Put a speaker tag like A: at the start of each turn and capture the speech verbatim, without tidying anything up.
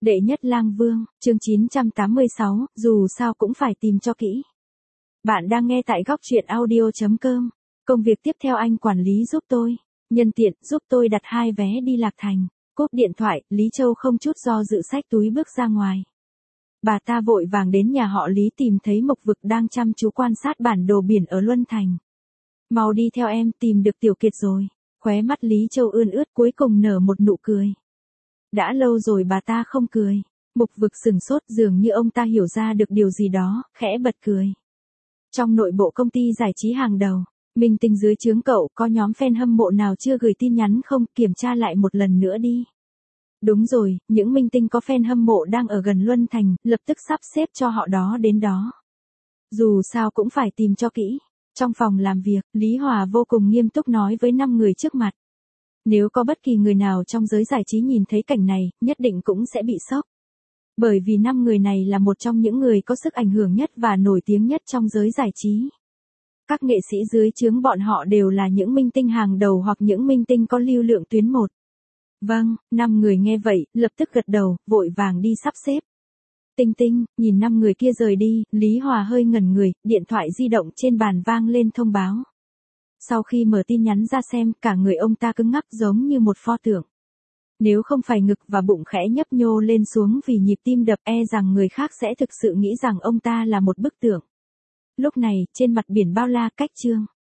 A: Đệ nhất lang vương, chương chín trăm tám mươi sáu, dù sao cũng phải tìm cho kỹ. Bạn đang nghe tại góc truyện audio chấm com. Công việc tiếp theo anh quản lý giúp tôi. Nhân tiện, giúp tôi đặt hai vé đi Lạc Thành. Cúp điện thoại, Lý Châu không chút do dự xách túi bước ra ngoài. Bà ta vội vàng đến nhà họ Lý tìm thấy Mộc Vực đang chăm chú quan sát bản đồ biển ở Luân Thành. Mau đi theo em, tìm được Tiểu Kiệt rồi. Khóe mắt Lý Châu ươn ướt cuối cùng nở một nụ cười. Đã lâu rồi bà ta không cười. Mộc Vực sừng sốt dường như ông ta hiểu ra được điều gì đó, khẽ bật cười. Trong nội bộ công ty giải trí hàng đầu, minh tinh dưới trướng cậu có nhóm fan hâm mộ nào chưa gửi tin nhắn không, kiểm tra lại một lần nữa đi. Đúng rồi, những minh tinh có fan hâm mộ đang ở gần Luân Thành, lập tức sắp xếp cho họ đó đến đó. Dù sao cũng phải tìm cho kỹ. Trong phòng làm việc, Lý Hòa vô cùng nghiêm túc nói với năm người trước mặt. Nếu có bất kỳ người nào trong giới giải trí nhìn thấy cảnh này, nhất định cũng sẽ bị sốc. Bởi vì năm người này là một trong những người có sức ảnh hưởng nhất và nổi tiếng nhất trong giới giải trí. Các nghệ sĩ dưới trướng bọn họ đều là những minh tinh hàng đầu hoặc những minh tinh có lưu lượng tuyến một. Vâng, năm người nghe vậy, lập tức gật đầu, vội vàng đi sắp xếp. Tinh Tinh, nhìn năm người kia rời đi, Lý Hòa hơi ngẩn người, điện thoại di động trên bàn vang lên thông báo. Sau khi mở tin nhắn ra xem, cả người ông ta cứng ngắc giống như một pho tượng. Nếu không phải ngực và bụng khẽ nhấp nhô lên xuống vì nhịp tim đập, e rằng người khác sẽ thực sự nghĩ rằng ông ta là một bức tượng. Lúc này, trên mặt biển bao la cách chương.